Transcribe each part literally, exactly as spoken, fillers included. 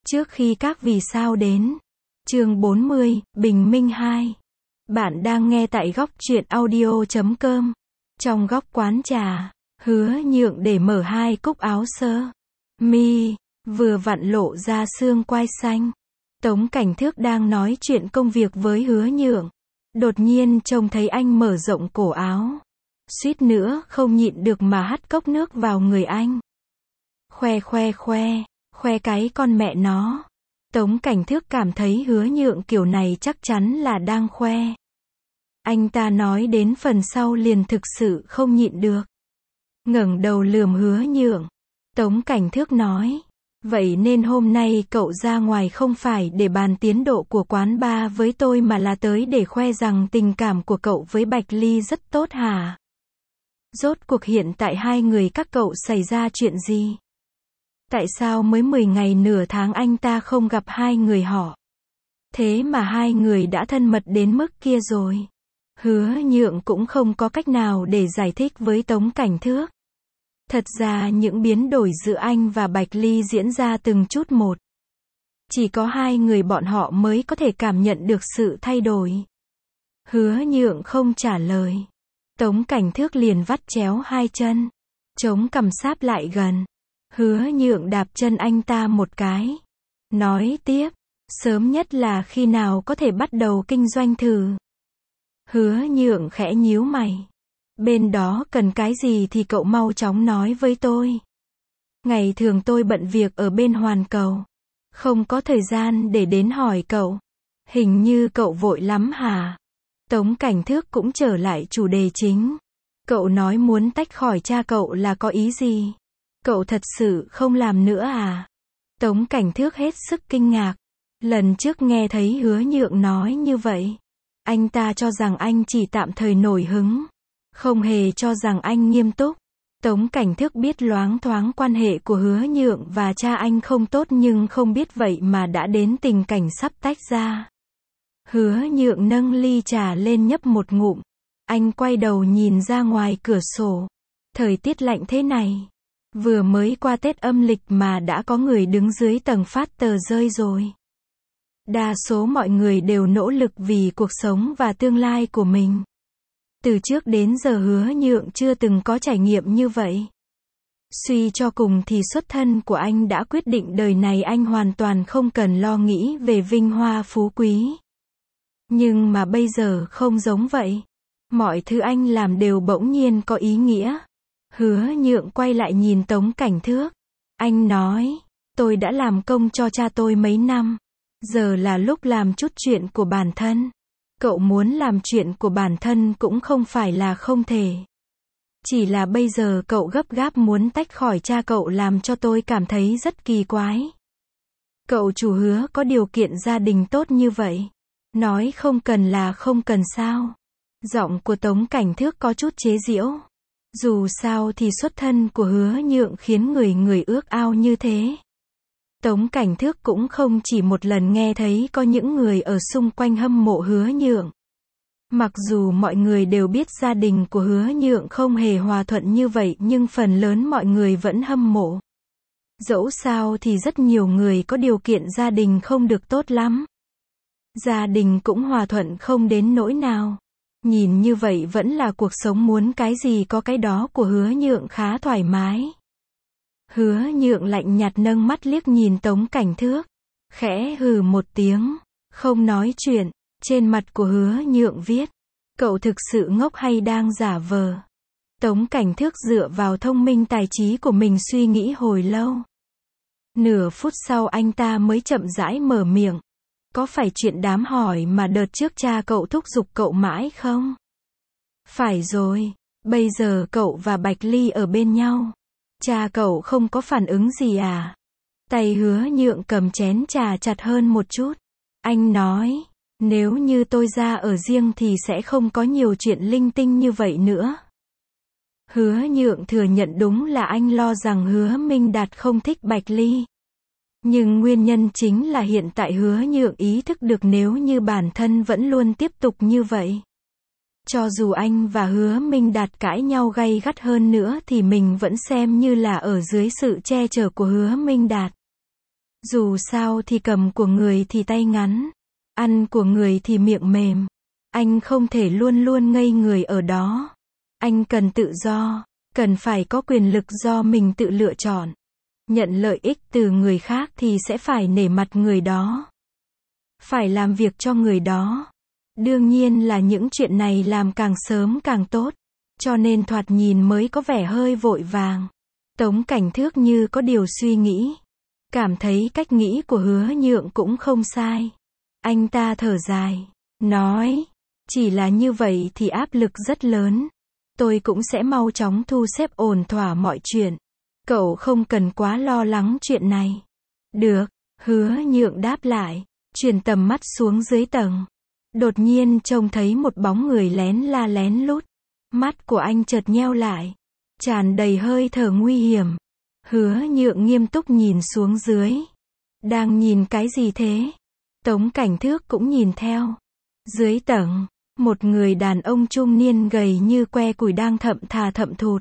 Trước khi các vì sao đến. Chương bốn mươi, Bình Minh hai. Bạn đang nghe tại góc truyện audio chấm com. Trong góc quán trà, Hứa Nhượng để mở hai cúc áo sơ mi, vừa vặn lộ ra xương quai xanh. Tống Cảnh Thước đang nói chuyện công việc với Hứa Nhượng. Đột nhiên trông thấy anh mở rộng cổ áo. Suýt nữa không nhịn được mà hắt cốc nước vào người anh. Khoe khoe khoe, khoe cái con mẹ nó. Tống Cảnh Thước cảm thấy Hứa Nhượng kiểu này chắc chắn là đang khoe. Anh ta nói đến phần sau liền thực sự không nhịn được. Ngẩng đầu lườm Hứa Nhượng. Tống Cảnh Thước nói, vậy nên hôm nay cậu ra ngoài không phải để bàn tiến độ của quán bar với tôi mà là tới để khoe rằng tình cảm của cậu với Bạch Ly rất tốt hả? Rốt cuộc hiện tại hai người các cậu xảy ra chuyện gì? Tại sao mới mười ngày nửa tháng anh ta không gặp hai người họ? Thế mà hai người đã thân mật đến mức kia rồi. Hứa Nhượng cũng không có cách nào để giải thích với Tống Cảnh Thước. Thật ra những biến đổi giữa anh và Bạch Ly diễn ra từng chút một. Chỉ có hai người bọn họ mới có thể cảm nhận được sự thay đổi. Hứa Nhượng không trả lời. Tống Cảnh Thước liền vắt chéo hai chân, chống cằm sáp lại gần. Hứa Nhượng đạp chân anh ta một cái. Nói tiếp, sớm nhất là khi nào có thể bắt đầu kinh doanh thử? Hứa Nhượng khẽ nhíu mày. Bên đó cần cái gì thì cậu mau chóng nói với tôi. Ngày thường tôi bận việc ở bên Hoàn Cầu. Không có thời gian để đến hỏi cậu. Hình như cậu vội lắm hả? Tống Cảnh Thước cũng trở lại chủ đề chính. Cậu nói muốn tách khỏi cha cậu là có ý gì? Cậu thật sự không làm nữa à? Tống Cảnh Thước hết sức kinh ngạc. Lần trước nghe thấy Hứa Nhượng nói như vậy, anh ta cho rằng anh chỉ tạm thời nổi hứng, không hề cho rằng anh nghiêm túc. Tống Cảnh Thước biết loáng thoáng quan hệ của Hứa Nhượng và cha anh không tốt nhưng không biết vậy mà đã đến tình cảnh sắp tách ra. Hứa Nhượng nâng ly trà lên nhấp một ngụm. Anh quay đầu nhìn ra ngoài cửa sổ. Thời tiết lạnh thế này. Vừa mới qua Tết âm lịch mà đã có người đứng dưới tầng phát tờ rơi rồi. Đa số mọi người đều nỗ lực vì cuộc sống và tương lai của mình. Từ trước đến giờ Hứa Nhượng chưa từng có trải nghiệm như vậy. Suy cho cùng thì xuất thân của anh đã quyết định đời này anh hoàn toàn không cần lo nghĩ về vinh hoa phú quý. Nhưng mà bây giờ không giống vậy. Mọi thứ anh làm đều bỗng nhiên có ý nghĩa. Hứa Nhượng quay lại nhìn Tống Cảnh Thước. Anh nói, tôi đã làm công cho cha tôi mấy năm. Giờ là lúc làm chút chuyện của bản thân. Cậu muốn làm chuyện của bản thân cũng không phải là không thể. Chỉ là bây giờ cậu gấp gáp muốn tách khỏi cha cậu làm cho tôi cảm thấy rất kỳ quái. Cậu chủ Hứa có điều kiện gia đình tốt như vậy. Nói không cần là không cần sao? Giọng của Tống Cảnh Thước có chút chế giễu. Dù sao thì xuất thân của Hứa Nhượng khiến người người ước ao như thế. Tống Cảnh Thước cũng không chỉ một lần nghe thấy có những người ở xung quanh hâm mộ Hứa Nhượng. Mặc dù mọi người đều biết gia đình của Hứa Nhượng không hề hòa thuận như vậy nhưng phần lớn mọi người vẫn hâm mộ. Dẫu sao thì rất nhiều người có điều kiện gia đình không được tốt lắm. Gia đình cũng hòa thuận không đến nỗi nào. Nhìn như vậy vẫn là cuộc sống muốn cái gì có cái đó của Hứa Nhượng khá thoải mái. Hứa Nhượng lạnh nhạt nâng mắt liếc nhìn Tống Cảnh Thước. Khẽ hừ một tiếng. Không nói chuyện. Trên mặt của Hứa Nhượng viết. Cậu thực sự ngốc hay đang giả vờ? Tống Cảnh Thước dựa vào thông minh tài trí của mình suy nghĩ hồi lâu. Nửa phút sau anh ta mới chậm rãi mở miệng. Có phải chuyện đám hỏi mà đợt trước cha cậu thúc giục cậu mãi không? Phải rồi. Bây giờ cậu và Bạch Ly ở bên nhau. Cha cậu không có phản ứng gì à? Tay Hứa Nhượng cầm chén trà chặt hơn một chút. Anh nói, nếu như tôi ra ở riêng thì sẽ không có nhiều chuyện linh tinh như vậy nữa. Hứa Nhượng thừa nhận đúng là anh lo rằng Hứa Minh Đạt không thích Bạch Ly. Nhưng nguyên nhân chính là hiện tại Hứa Nhượng ý thức được nếu như bản thân vẫn luôn tiếp tục như vậy. Cho dù anh và Hứa Minh Đạt cãi nhau gay gắt hơn nữa thì mình vẫn xem như là ở dưới sự che chở của Hứa Minh Đạt. Dù sao thì cầm của người thì tay ngắn, ăn của người thì miệng mềm. Anh không thể luôn luôn ngây người ở đó. Anh cần tự do, cần phải có quyền lực do mình tự lựa chọn. Nhận lợi ích từ người khác thì sẽ phải nể mặt người đó. Phải làm việc cho người đó. Đương nhiên là những chuyện này làm càng sớm càng tốt. Cho nên thoạt nhìn mới có vẻ hơi vội vàng. Tống Cảnh Thước như có điều suy nghĩ. Cảm thấy cách nghĩ của Hứa Nhượng cũng không sai. Anh ta thở dài, nói, chỉ là như vậy thì áp lực rất lớn. Tôi cũng sẽ mau chóng thu xếp ổn thỏa mọi chuyện. Cậu không cần quá lo lắng chuyện này. Được, Hứa Nhượng đáp lại, chuyển tầm mắt xuống dưới tầng. Đột nhiên trông thấy một bóng người lén la lén lút. Mắt của anh chợt nheo lại, tràn đầy hơi thở nguy hiểm. Hứa Nhượng nghiêm túc nhìn xuống dưới. Đang nhìn cái gì thế? Tống Cảnh Thước cũng nhìn theo. Dưới tầng, một người đàn ông trung niên gầy như que củi đang thậm thà thậm thụt.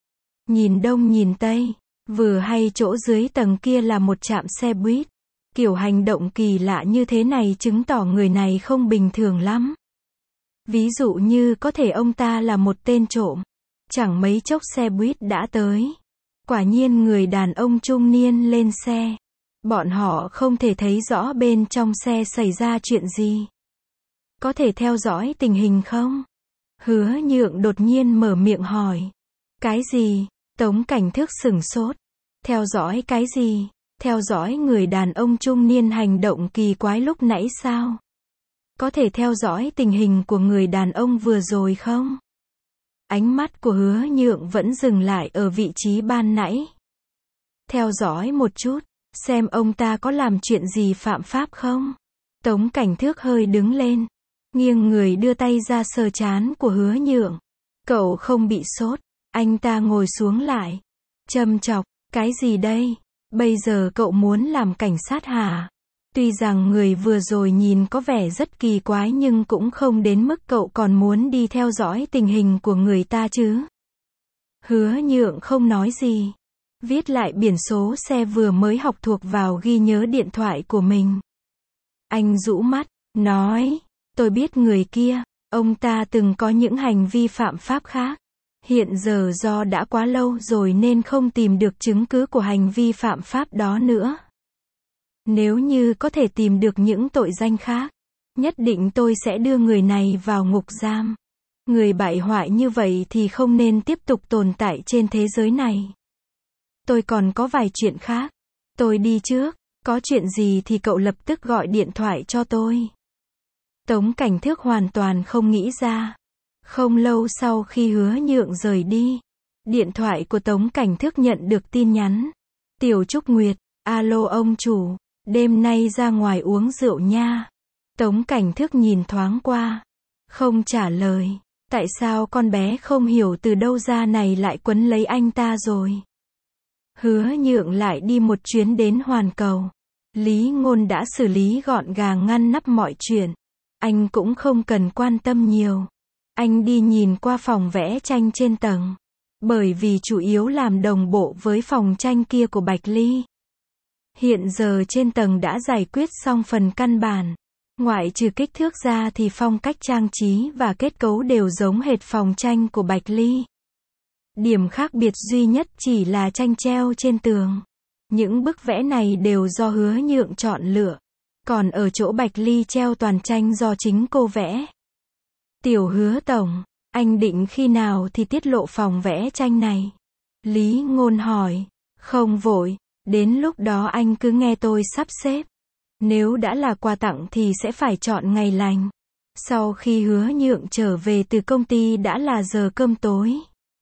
Nhìn đông nhìn tây, vừa hay chỗ dưới tầng kia là một trạm xe buýt. Kiểu hành động kỳ lạ như thế này chứng tỏ người này không bình thường lắm. Ví dụ như có thể ông ta là một tên trộm. Chẳng mấy chốc xe buýt đã tới. Quả nhiên người đàn ông trung niên lên xe. Bọn họ không thể thấy rõ bên trong xe xảy ra chuyện gì. Có thể theo dõi tình hình không? Hứa Nhượng đột nhiên mở miệng hỏi. Cái gì? Tống Cảnh Thước sửng sốt. Theo dõi cái gì? Theo dõi người đàn ông trung niên hành động kỳ quái lúc nãy sao? Có thể theo dõi tình hình của người đàn ông vừa rồi không? Ánh mắt của Hứa Nhượng vẫn dừng lại ở vị trí ban nãy. Theo dõi một chút, xem ông ta có làm chuyện gì phạm pháp không? Tống Cảnh Thước hơi đứng lên, nghiêng người đưa tay ra sờ trán của Hứa Nhượng. Cậu không bị sốt. Anh ta ngồi xuống lại, châm chọc, cái gì đây? Bây giờ cậu muốn làm cảnh sát hả? Tuy rằng người vừa rồi nhìn có vẻ rất kỳ quái nhưng cũng không đến mức cậu còn muốn đi theo dõi tình hình của người ta chứ. Hứa Nhượng không nói gì. Viết lại biển số xe vừa mới học thuộc vào ghi nhớ điện thoại của mình. Anh rũ mắt, nói, tôi biết người kia, ông ta từng có những hành vi phạm pháp khác. Hiện giờ do đã quá lâu rồi nên không tìm được chứng cứ của hành vi phạm pháp đó nữa. Nếu như có thể tìm được những tội danh khác, nhất định tôi sẽ đưa người này vào ngục giam. Người bại hoại như vậy thì không nên tiếp tục tồn tại trên thế giới này. Tôi còn có vài chuyện khác. Tôi đi trước, có chuyện gì thì cậu lập tức gọi điện thoại cho tôi. Tống Cảnh Thước hoàn toàn không nghĩ ra. Không lâu sau khi Hứa Nhượng rời đi, điện thoại của Tống Cảnh Thước nhận được tin nhắn. Tiểu Trúc Nguyệt, alo ông chủ, đêm nay ra ngoài uống rượu nha. Tống Cảnh Thước nhìn thoáng qua, không trả lời. Tại sao con bé không hiểu từ đâu ra này lại quấn lấy anh ta rồi? Hứa Nhượng lại đi một chuyến đến Hoàn Cầu. Lý Ngôn đã xử lý gọn gàng ngăn nắp mọi chuyện. Anh cũng không cần quan tâm nhiều. Anh đi nhìn qua phòng vẽ tranh trên tầng. Bởi vì chủ yếu làm đồng bộ với phòng tranh kia của Bạch Ly. Hiện giờ trên tầng đã giải quyết xong phần căn bản. Ngoại trừ kích thước ra thì phong cách trang trí và kết cấu đều giống hệt phòng tranh của Bạch Ly. Điểm khác biệt duy nhất chỉ là tranh treo trên tường. Những bức vẽ này đều do Hứa Nhượng chọn lựa. Còn ở chỗ Bạch Ly treo toàn tranh do chính cô vẽ. Tiểu Hứa tổng, anh định khi nào thì tiết lộ phòng vẽ tranh này? Lý Ngôn hỏi. Không vội, đến lúc đó anh cứ nghe tôi sắp xếp. Nếu đã là quà tặng thì sẽ phải chọn ngày lành. Sau khi Hứa Nhượng trở về từ công ty đã là giờ cơm tối.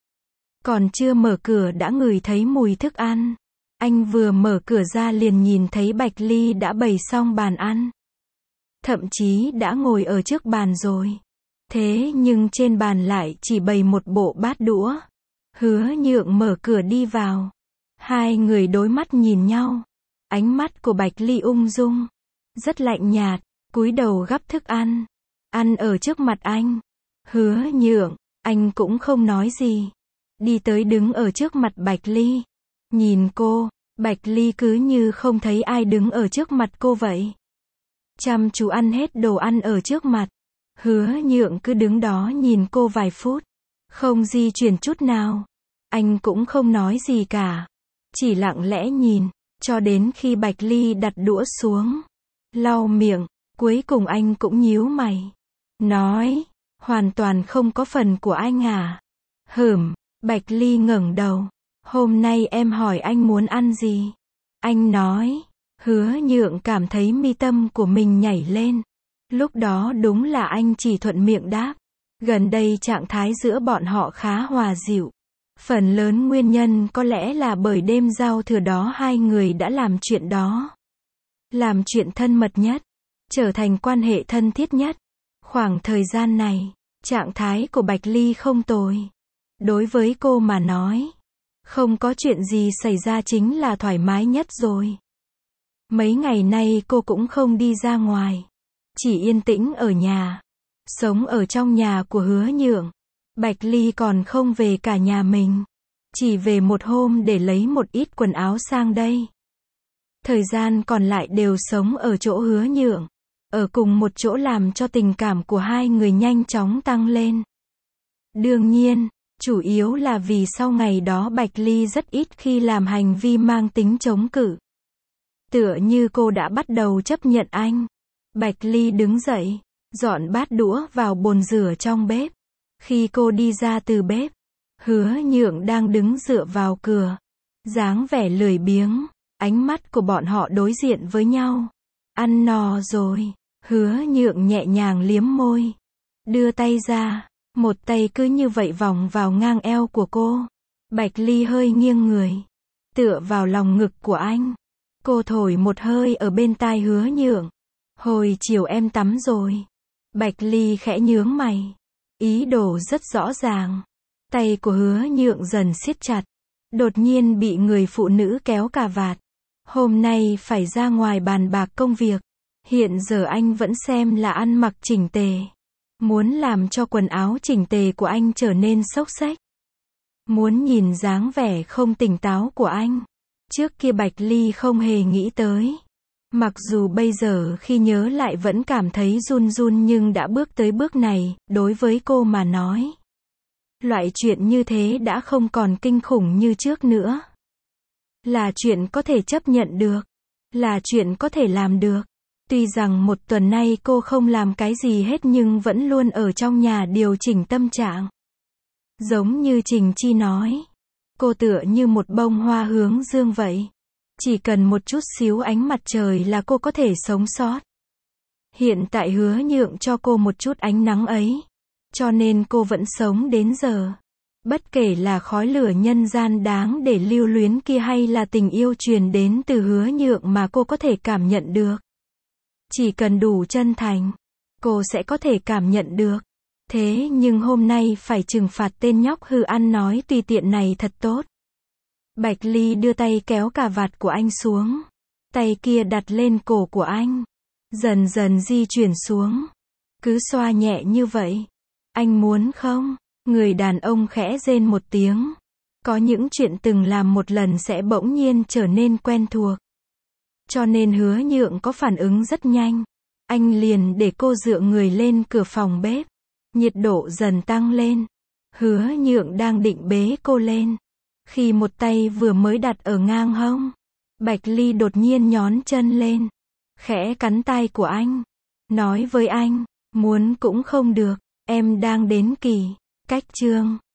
Còn chưa mở cửa đã ngửi thấy mùi thức ăn. Anh vừa mở cửa ra liền nhìn thấy Bạch Ly đã bày xong bàn ăn. Thậm chí đã ngồi ở trước bàn rồi. Thế nhưng trên bàn lại chỉ bày một bộ bát đũa. Hứa Nhượng mở cửa đi vào. Hai người đối mắt nhìn nhau. Ánh mắt của Bạch Ly ung dung, rất lạnh nhạt, cúi đầu gắp thức ăn. Ăn ở trước mặt anh. Hứa Nhượng, anh cũng không nói gì. Đi tới đứng ở trước mặt Bạch Ly. Nhìn cô, Bạch Ly cứ như không thấy ai đứng ở trước mặt cô vậy. Chăm chú ăn hết đồ ăn ở trước mặt. Hứa Nhượng cứ đứng đó nhìn cô vài phút. Không di chuyển chút nào. Anh cũng không nói gì cả. Chỉ lặng lẽ nhìn. Cho đến khi Bạch Ly đặt đũa xuống. Lau miệng. Cuối cùng anh cũng nhíu mày. Nói. Hoàn toàn không có phần của anh à? Hửm. Bạch Ly ngẩng đầu. Hôm nay em hỏi anh muốn ăn gì? Anh nói. Hứa Nhượng cảm thấy mi tâm của mình nhảy lên. Lúc đó đúng là anh chỉ thuận miệng đáp. Gần đây trạng thái giữa bọn họ khá hòa dịu. Phần lớn nguyên nhân có lẽ là bởi đêm giao thừa đó hai người đã làm chuyện đó. Làm chuyện thân mật nhất. Trở thành quan hệ thân thiết nhất. Khoảng thời gian này, trạng thái của Bạch Ly không tồi. Đối với cô mà nói, không có chuyện gì xảy ra chính là thoải mái nhất rồi. Mấy ngày nay cô cũng không đi ra ngoài. Chỉ yên tĩnh ở nhà. Sống ở trong nhà của Hứa Nhượng. Bạch Ly còn không về cả nhà mình. Chỉ về một hôm để lấy một ít quần áo sang đây. Thời gian còn lại đều sống ở chỗ Hứa Nhượng. Ở cùng một chỗ làm cho tình cảm của hai người nhanh chóng tăng lên. Đương nhiên, chủ yếu là vì sau ngày đó Bạch Ly rất ít khi làm hành vi mang tính chống cự. Tựa như cô đã bắt đầu chấp nhận anh. Bạch Ly đứng dậy, dọn bát đũa vào bồn rửa trong bếp. Khi cô đi ra từ bếp, Hứa Nhượng đang đứng dựa vào cửa. Dáng vẻ lười biếng, ánh mắt của bọn họ đối diện với nhau. Ăn no rồi, Hứa Nhượng nhẹ nhàng liếm môi. Đưa tay ra, một tay cứ như vậy vòng vào ngang eo của cô. Bạch Ly hơi nghiêng người, tựa vào lòng ngực của anh. Cô thổi một hơi ở bên tai Hứa Nhượng. Hồi chiều em tắm rồi. Bạch Ly khẽ nhướng mày. Ý đồ rất rõ ràng. Tay của Hứa Nhượng dần siết chặt. Đột nhiên bị người phụ nữ kéo cà vạt. Hôm nay phải ra ngoài bàn bạc công việc. Hiện giờ anh vẫn xem là ăn mặc chỉnh tề. Muốn làm cho quần áo chỉnh tề của anh trở nên xốc xếch. Muốn nhìn dáng vẻ không tỉnh táo của anh. Trước kia Bạch Ly không hề nghĩ tới. Mặc dù bây giờ khi nhớ lại vẫn cảm thấy run run nhưng đã bước tới bước này, đối với cô mà nói. Loại chuyện như thế đã không còn kinh khủng như trước nữa. Là chuyện có thể chấp nhận được. Là chuyện có thể làm được. Tuy rằng một tuần nay cô không làm cái gì hết nhưng vẫn luôn ở trong nhà điều chỉnh tâm trạng. Giống như Trình Chi nói. Cô tựa như một bông hoa hướng dương vậy. Chỉ cần một chút xíu ánh mặt trời là cô có thể sống sót. Hiện tại Hứa Nhượng cho cô một chút ánh nắng ấy. Cho nên cô vẫn sống đến giờ. Bất kể là khói lửa nhân gian đáng để lưu luyến kia hay là tình yêu truyền đến từ Hứa Nhượng mà cô có thể cảm nhận được. Chỉ cần đủ chân thành, cô sẽ có thể cảm nhận được. Thế nhưng hôm nay phải trừng phạt tên nhóc hư ăn nói tùy tiện này thật tốt. Bạch Ly đưa tay kéo cà vạt của anh xuống. Tay kia đặt lên cổ của anh. Dần dần di chuyển xuống. Cứ xoa nhẹ như vậy. Anh muốn không? Người đàn ông khẽ rên một tiếng. Có những chuyện từng làm một lần sẽ bỗng nhiên trở nên quen thuộc. Cho nên Hứa Nhượng có phản ứng rất nhanh. Anh liền để cô dựa người lên cửa phòng bếp. Nhiệt độ dần tăng lên. Hứa Nhượng đang định bế cô lên. Khi một tay vừa mới đặt ở ngang hông, Bạch Ly đột nhiên nhón chân lên. Khẽ cắn tai của anh. Nói với anh, muốn cũng không được, em đang đến kỳ, cách chương.